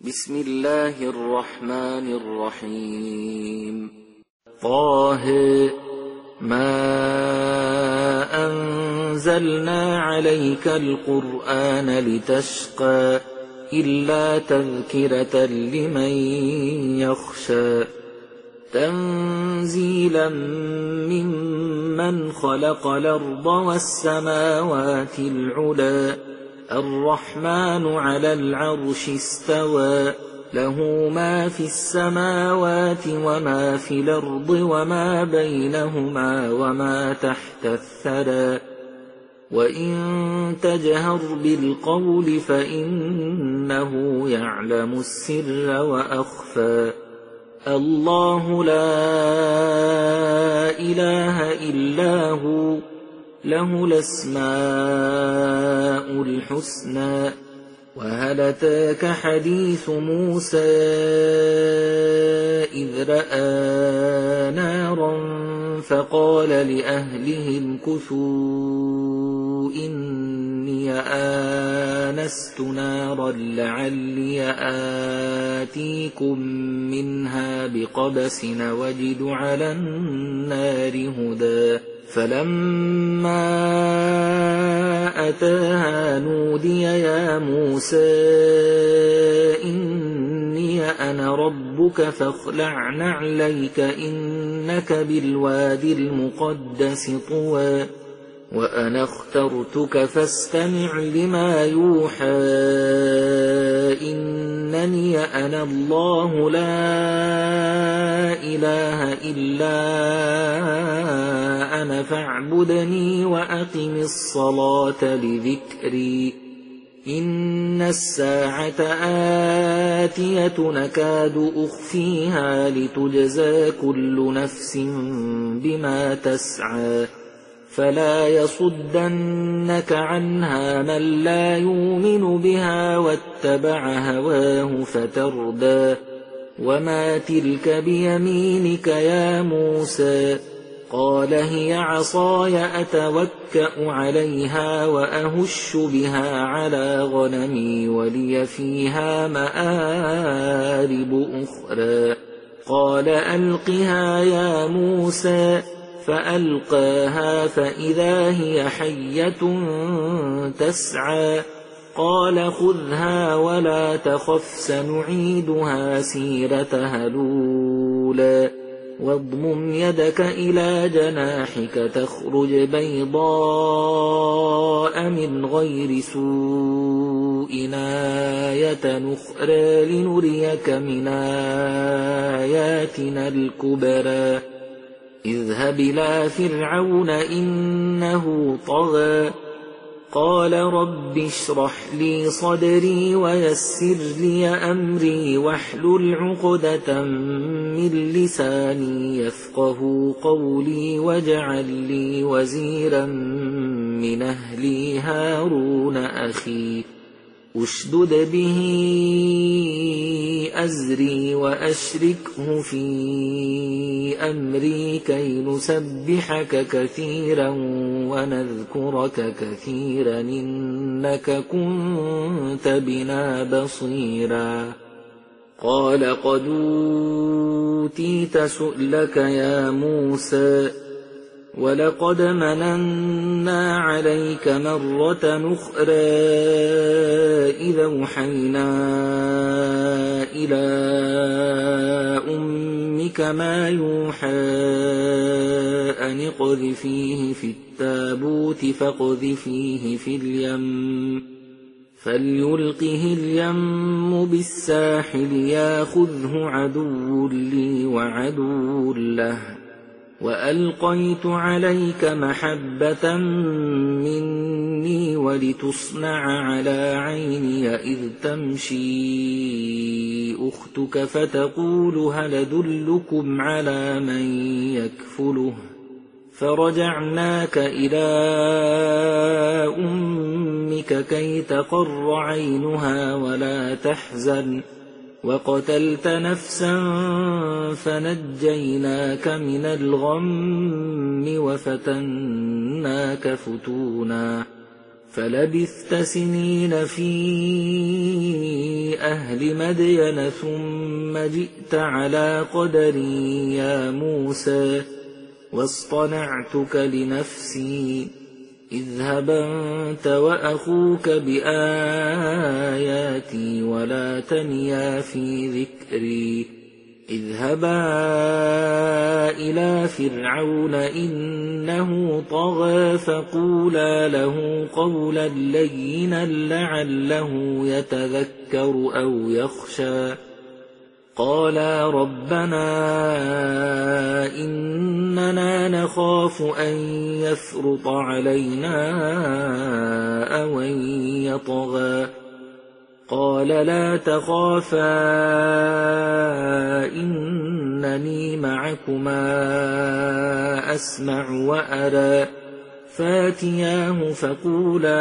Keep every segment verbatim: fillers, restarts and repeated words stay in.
بسم الله الرحمن الرحيم. طه ما أنزلنا عليك القرآن لتشقى إلا تذكرة لمن يخشى تنزيلا ممن خلق الأرض والسماوات العلى الرحمن على العرش استوى له ما في السماوات وما في الأرض وما بينهما وما تحت الثرى وإن تجهر بالقول فإنه يعلم السر وأخفى الله لا إله إلا هو له الأسماء الحسنى. وهل أتاك حديث موسى إذ رأى نارا فقال لأهلهم كثوا إني آنست نارا لعلي آتيكم منها بقبس وجد على النار هدى فلما أتاها نودي يا موسى إني أنا ربك فاخلع نعليك إنك بالوادي المقدس طوى وأنا اخترتك فاستمع لما يوحى إنني أنا الله لا إله إلا أنا فاعبدني وأقم الصلاة لذكري إن الساعة آتية نكاد أخفيها لتجزى كل نفس بما تسعى فلا يصدنك عنها من لا يؤمن بها واتبع هواه فتردى وما تلك بيمينك يا موسى قال هي عصاي أتوكأ عليها وأهش بها على غنمي ولي فيها مآرب أخرى قال ألقها يا موسى فألقاها فإذا هي حية تسعى قال خذها ولا تخف سنعيدها سيرتها الأولى واضمم يدك إلى جناحك تخرج بيضاء من غير سوء آية أخرى لنريك من آياتنا الكبرى اذهب إلى فرعون إنه طغى قال رب اشرح لي صدري ويسر لي أمري واحلل عقدة من لساني يفقه قولي واجعل لي وزيرا من أهلي هارون أخي أشدد به أزري وأشركه في أمري كي نسبحك كثيرا ونذكرك كثيرا إنك كنت بنا بصيرا قال قد أوتيت سؤلك يا موسى ولقد مننا عليك مرة أخرى إذا أوحينا إلى أمك ما يوحى أن اقذفيه في التابوت فاقذفيه في اليم فليلقه اليم بالساحل ياخذه عدو لي وعدو له وألقيت عليك محبة مني ولتصنع على عيني إذ تمشي أختك فتقول هل أدلكم على من يكفله فرجعناك إلى أمك كي تقر عينها ولا تحزن وقتلت نفسا فنجيناك من الغم وفتناك فتونا فلبثت سنين في أهل مدين ثم جئت على قدر يا موسى واصطنعتك لنفسي اذهب أنت وأخوك بآياتي ولا تنيا في ذكري اذهبا إلى فرعون إنه طغى فقولا له قولا لينا لعله يتذكر أو يخشى قالا ربنا إننا نخاف أن يفرط علينا أو أن يطغى قال لا تخافا إنني معكما أسمع وأرى فاتياه فقولا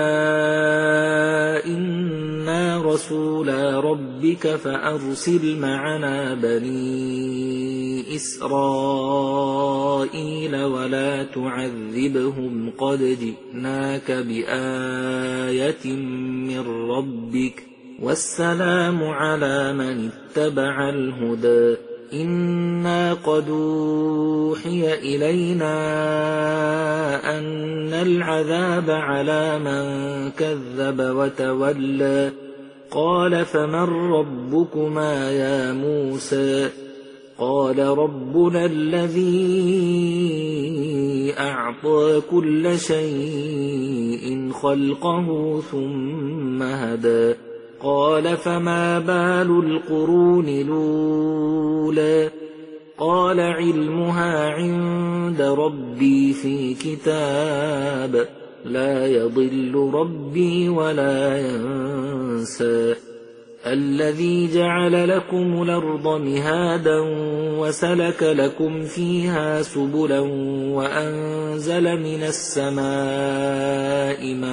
إنا رسولا ربك فأرسل معنا بني إسرائيل ولا تعذبهم قد جئناك بآية من ربك والسلام على من اتبع الهدى إنا قد أوحي إلينا أن العذاب على من كذب وتولى قال فمن ربكما يا موسى قال ربنا الذي أعطى كل شيء خلقه ثم هدى قال فما بال القرون الأولى قال علمها عند ربي في كتاب لا يضل ربي ولا ينسى الذي جعل لكم الأرض مهادا وسلك لكم فيها سبلا وأنزل من السماء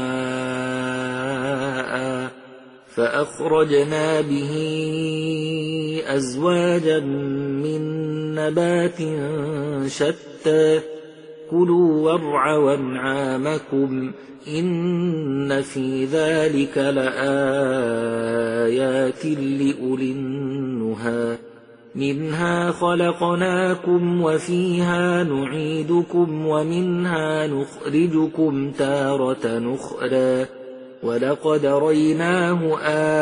ماء فأخرجنا به أزواجا من نبات شتى كلوا وارعوا أنعامكم إن في ذلك لآيات لأولي النهى منها خلقناكم وفيها نعيدكم ومنها نخرجكم تارة نخرى ولقد ريناه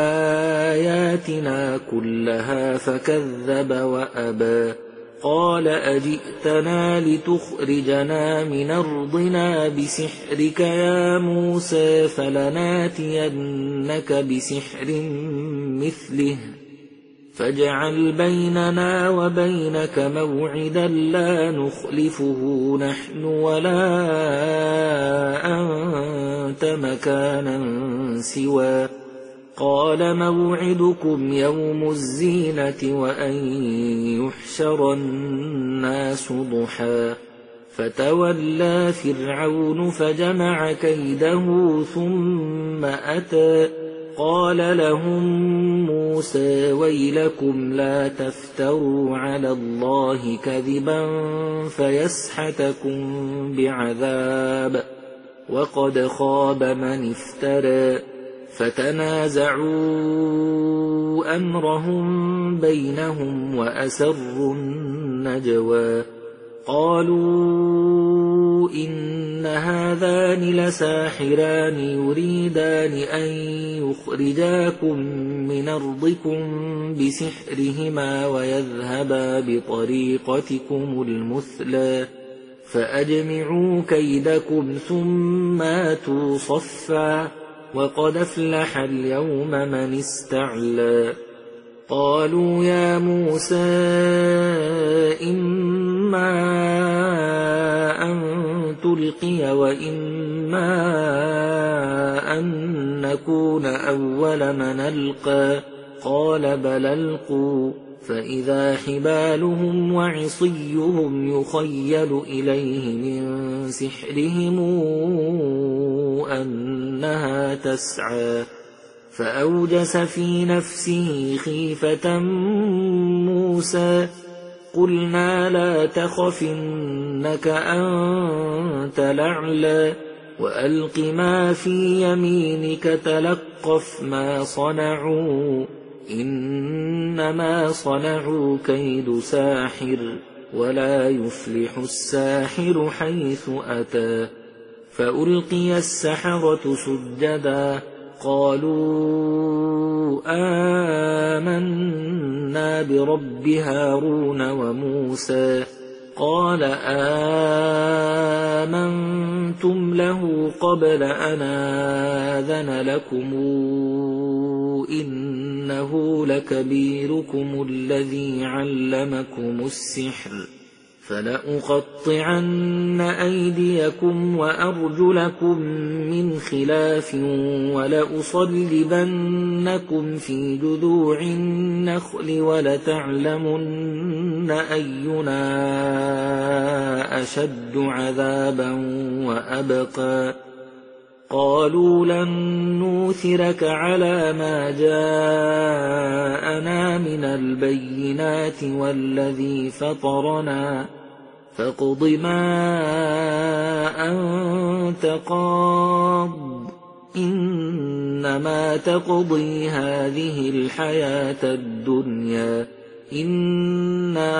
آياتنا كلها فكذب وأبى قال أجئتنا لتخرجنا من أرضنا بسحرك يا موسى فلناتينك بسحر مثله فاجعل بيننا وبينك موعدا لا نخلفه نحن ولا أنت مكانا سوى قال موعدكم يوم الزينة وأن يحشر الناس ضحى فتولى فرعون فجمع كيده ثم أتى قال لهم موسى ويلكم لا تفتروا على الله كذبا فيسحتكم بعذاب وقد خاب من افترى فتنازعوا أمرهم بينهم وأسروا النجوى قالوا إن هذان لساحران يريدان أن يخرجاكم من أرضكم بسحرهما ويذهبا بطريقتكم المثلى فأجمعوا كيدكم ثم آتوا صفا وقد أفلح اليوم من استعلى قالوا يا موسى إما أن تلقي وإما أن نكون أول من ألقى قال بل ألقوا فإذا حبالهم وعصيهم يخيل إليه من سحرهم أنها تسعى فأوجس في نفسه خيفة موسى قلنا لا تخف إنك أنت الأعلى وألق ما في يمينك تلقف ما صنعوا إنما صنعوا كيد ساحر ولا يفلح الساحر حيث أتى فألقي السحرة سجدا قالوا آمنا برب هارون وموسى قال آمنتم له قبل أن آذن لكم إنه لكبيركم الذي علمكم السحر فلأقطعن أيديكم وأرجلكم من خلاف ولأصلبنكم في جذوع النخل ولتعلمن أينا أشد عذابا وأبقى قالوا لن نوثرك على ما جاءنا من البينات والذي فطرنا فاقض ما أنت قاض إنما تقضي هذه الحياة الدنيا إنا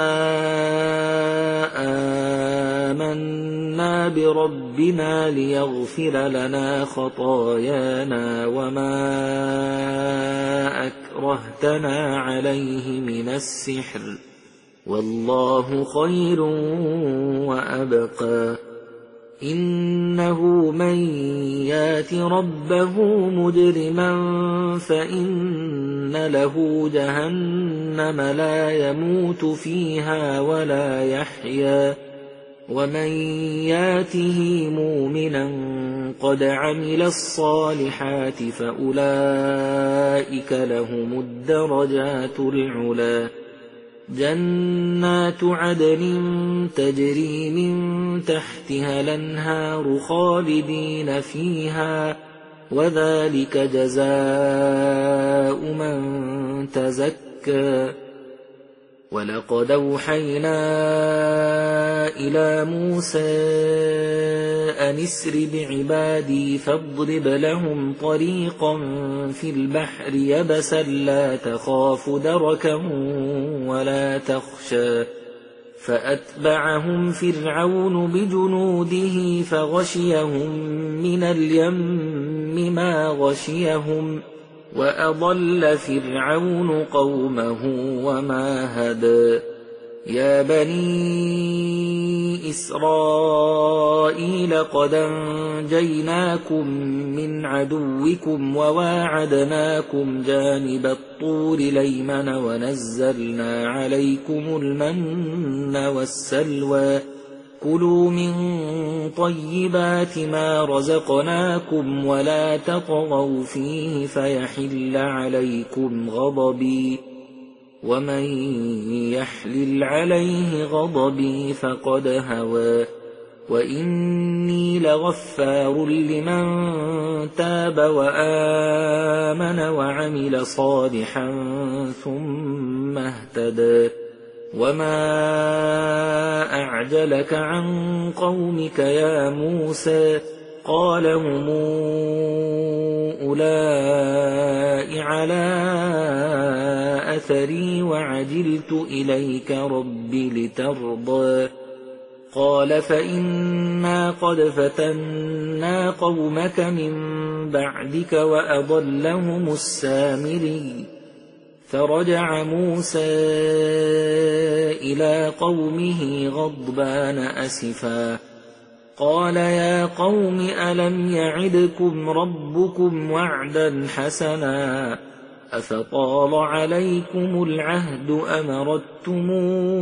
آمنا بربنا ليغفر لنا خطايانا وما أكرهتنا عليه من السحر والله خير وأبقى إنه من يات ربه مجرما فإن له جهنم لا يموت فيها ولا يحيا ومن ياته مؤمنا قد عمل الصالحات فأولئك لهم الدرجات العلى جنات عدن تجري من تحتها الأنهار خالدين فيها وذلك جزاء من تزكى ولقد أوحينا إلى موسى أن اسر بعبادي فاضرب لهم طريقا في البحر يبسا لا تخاف دركا ولا تخشى فأتبعهم فرعون بجنوده فغشيهم من اليم ما غشيهم وأضل فرعون قومه وما هدى يا بني إسرائيل قد أنجيناكم من عدوكم وواعدناكم جانب الطور الأيمن ونزلنا عليكم المن والسلوى كلوا من طيبات ما رزقناكم ولا تطغوا فيه فيحل عليكم غضبي ومن يحلل عليه غضبي فقد هوى وإني لغفار لمن تاب وآمن وعمل صالحا ثم اهتدى وما أعجلك عن قومك يا موسى قال هم أولئك على أثري وعجلت إليك رب لترضى قال فإنا قد فتنا قومك من بعدك وأضلهم السامري فرجع موسى إلى قومه غضبان أسفا قال يا قوم ألم يعدكم ربكم وعدا حسنا أفطال عليكم العهد أم أردتم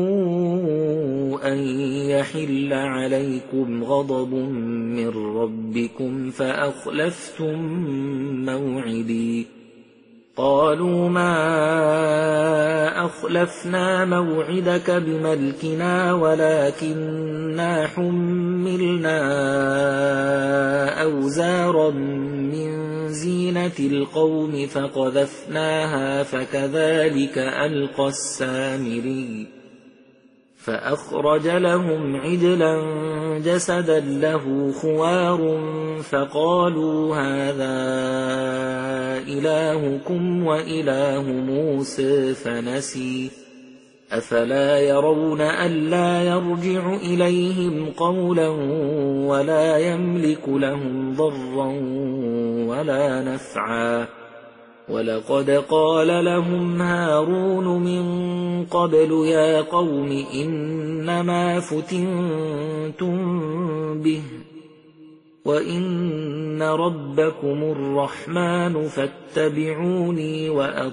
أن يحل عليكم غضب من ربكم فأخلفتم موعدي قالوا ما أخلفنا موعدك بملكنا ولكننا حملنا أوزارا من زينة القوم فقذفناها فكذلك ألقى السامري فأخرج لهم عجلا جسدا له خوار فقالوا هذا إلهكم وإله موسى فنسي أفلا يرون ألا يرجع إليهم قولا ولا يملك لهم ضرا ولا نفعا ولقد قال لهم هارون من قبل يا قوم إنما فتنتم به وإن ربكم الرحمن فاتبعوني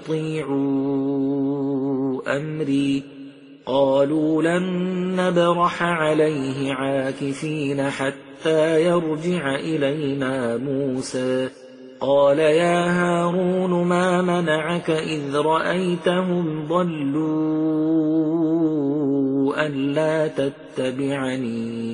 وأطيعوا أمري قالوا لن نبرح عليه عاكفين حتى يرجع إلينا موسى قال يا هارون ما منعك إذ رأيتهم ضلوا ألا تتبعني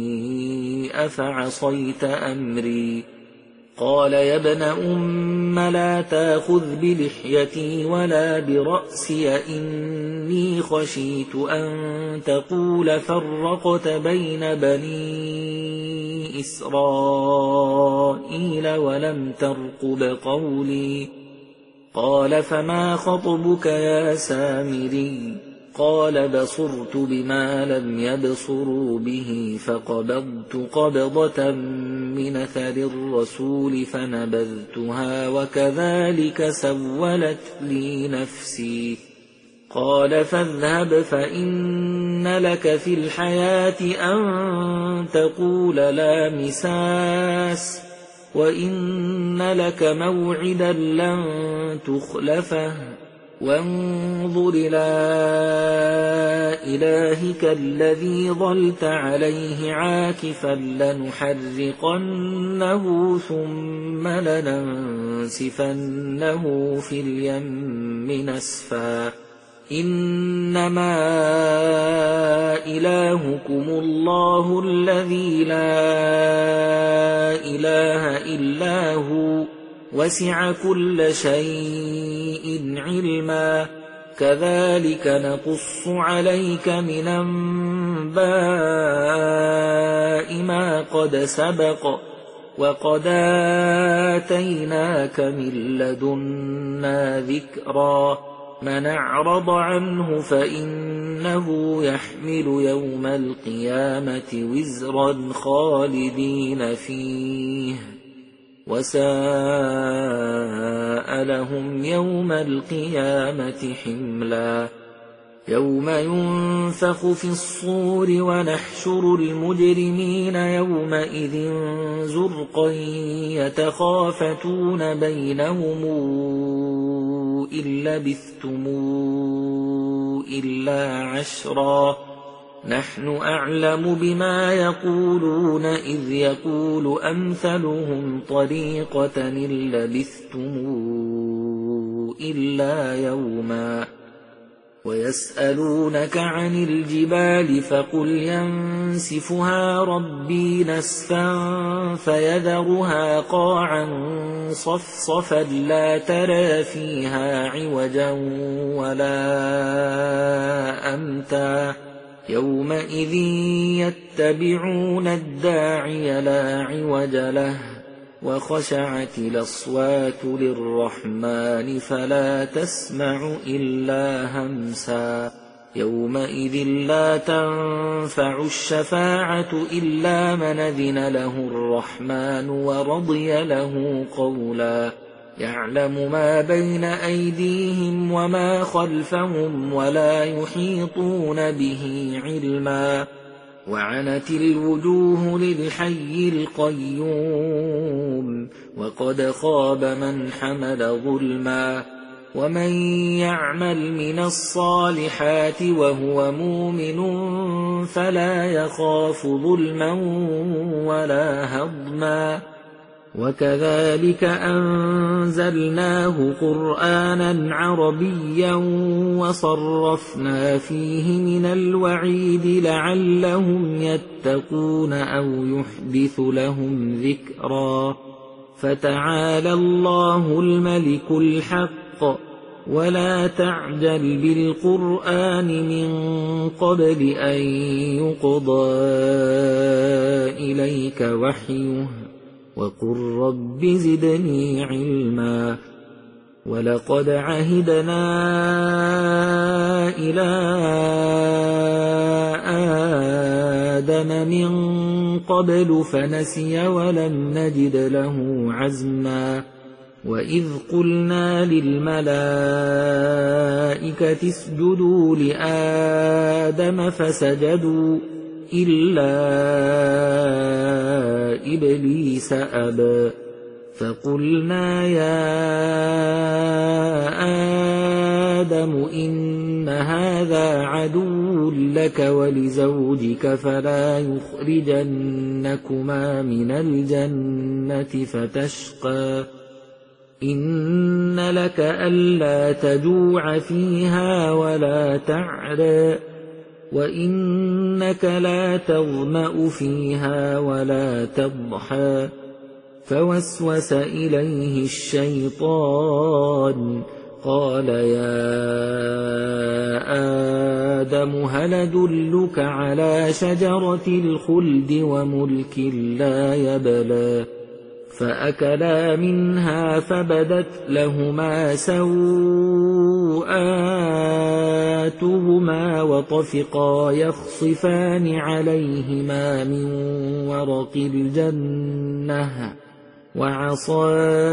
أفعصيت أمري قال يا ابن أم لا تأخذ بلحيتي ولا برأسي إني خشيت أن تقول فرقت بين بني إسرائيل ولم ترقب قولي قال فما خطبك يا سامري قال بصرت بما لم يبصروا به فقبضت قبضة من أثر الرسول فنبذتها وكذلك سولت لي نفسي قال فاذهب فإن لك في الحياة أن تقول لا مساس وإن لك موعدا لن تخلفه وانظر إلى إلهك الذي ظلت عليه عاكفا لنحرقنه ثم لننسفنه في اليم نسفا إنما إلهكم الله الذي لا إله إلا هو وسع كل شيء علما كذلك نقص عليك من أنباء ما قد سبق وقد آتيناك من لدنا ذكرا من أعرض عنه فإنه يحمل يوم القيامة وزرا خالدين فيه وساء لهم يوم القيامة حملا يوم ينفخ في الصور ونحشر المجرمين يومئذ زرقا يتخافتون بينهم إن لبثتم إلا عشرا نحن أعلم بما يقولون إذ يقول أمثلهم طريقة إن لبثتم إلا يوما ويسألونك عن الجبال فقل ينسفها ربي نسفا فيذرها قاعا صفصفا لا ترى فيها عوجا ولا أمتا يومئذ يتبعون الداعي لا عوج له وخشعت الأصوات للرحمن فلا تسمع إلا همسا يومئذ لا تنفع الشفاعة إلا من أذن له الرحمن ورضي له قولا يعلم ما بين أيديهم وما خلفهم ولا يحيطون به علما وعنت الوجوه للحي القيوم وقد خاب من حمل ظلما ومن يعمل من الصالحات وهو مؤمن فلا يخاف ظلما ولا هضما وكذلك أنزلناه قرآنا عربيا وصرفنا فيه من الوعيد لعلهم يتقون أو يحدث لهم ذكرا فتعالى الله الملك الحق ولا تعجل بالقرآن من قبل أن يقضى إليك وحيه وقل رب زدني علما ولقد عهدنا إلى آدم من قبل فنسي ولم نجد له عزما وإذ قلنا للملائكة اسجدوا لآدم فسجدوا إلا إبليس أبى فقلنا يا آدم إن هذا عدو لك ولزوجك فلا يخرجنكما من الجنة فتشقى إن لك ألا تجوع فيها ولا تعرى وإنك لا تظمأ فيها ولا تضحى فوسوس إليه الشيطان قال يا آدم هل أدلك على شجرة الخلد وملك لا يبلى فأكلا منها فبدت لهما سوآتهما وطفقا يخصفان عليهما من ورق الجنة وعصى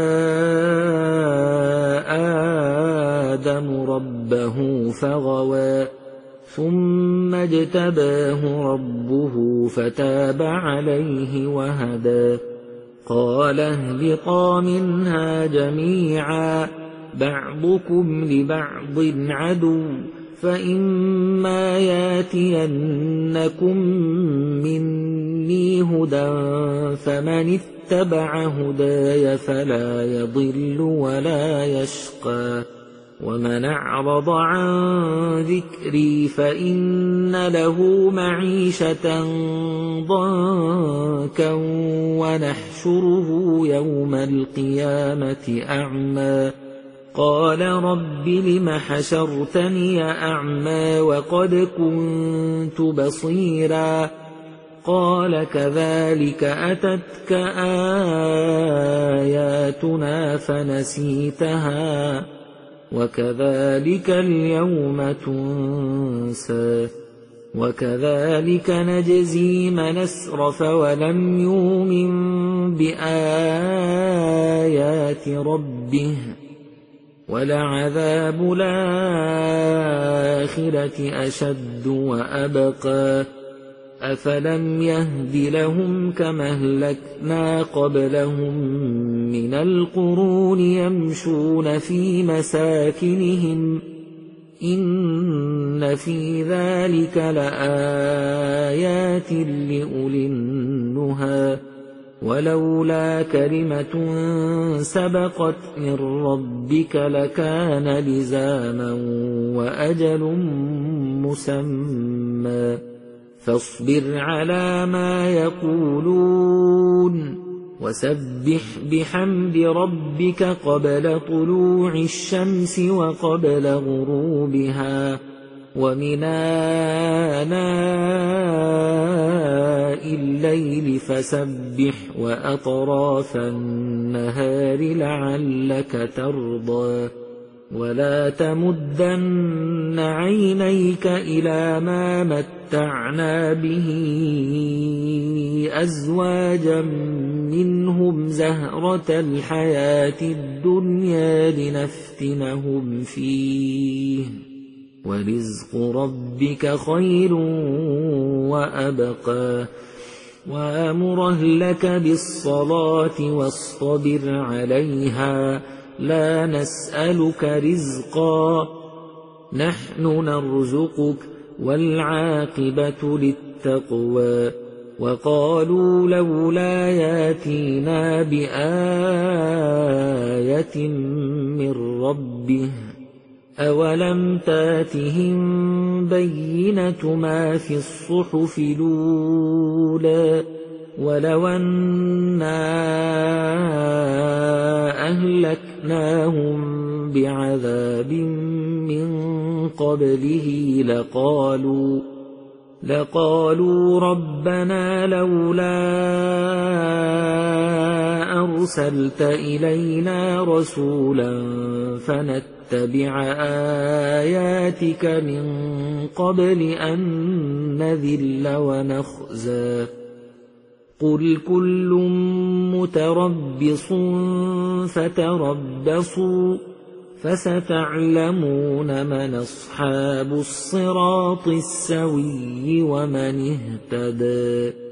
آدم ربه فغوى ثم اجتباه ربه فتاب عليه وهدى قال اهبطا منها جميعا بعضكم لبعض عدو فإما ياتينكم مني هدى فمن اتبع هداي فلا يضل ولا يشقى ومن أعرض عن ذكري فإن له معيشة ضنكا ونحشره يوم القيامة أعمى قال رب لم حشرتني أعمى وقد كنت بصيرا قال كذلك أتتك آياتنا فنسيتها وكذلك اليوم تنسى وكذلك نجزي من أسرف ولم يؤمن بآيات ربه ولعذاب الآخرة أشد وأبقى أفلم يهد لهم كما أهلكنا قبلهم من القرون يمشون في مساكنهم إن في ذلك لآيات لأولي النهى ولولا كلمة سبقت من ربك لكان لزاما وأجل مسمى فاصبر على ما يقولون وسبح بحمد ربك قبل طلوع الشمس وقبل غروبها ومن آناء الليل فسبح وأطراف النهار لعلك ترضى ولا تمدن عينيك إلى ما متعنا به أزواجا منهم زهرة الحياة الدنيا لنفتنهم فيه ورزق ربك خير وأبقى وأمر أهلك بالصلاة واصطبر عليها لا نسألك رزقا نحن نرزقك والعاقبة للتقوى وقالوا لولا ياتينا بآية من ربه أولم تاتهم بينة ما في الصحف الأولى ولو أنا أهلكناهم بعذاب من قبله لقالوا لقالوا ربنا لولا أرسلت إلينا رسولا فنتبع آياتك من قبل أن نذل ونخزى قل كل متربص فتربصوا فستعلمون من أصحاب الصراط السوي ومن اهتدى.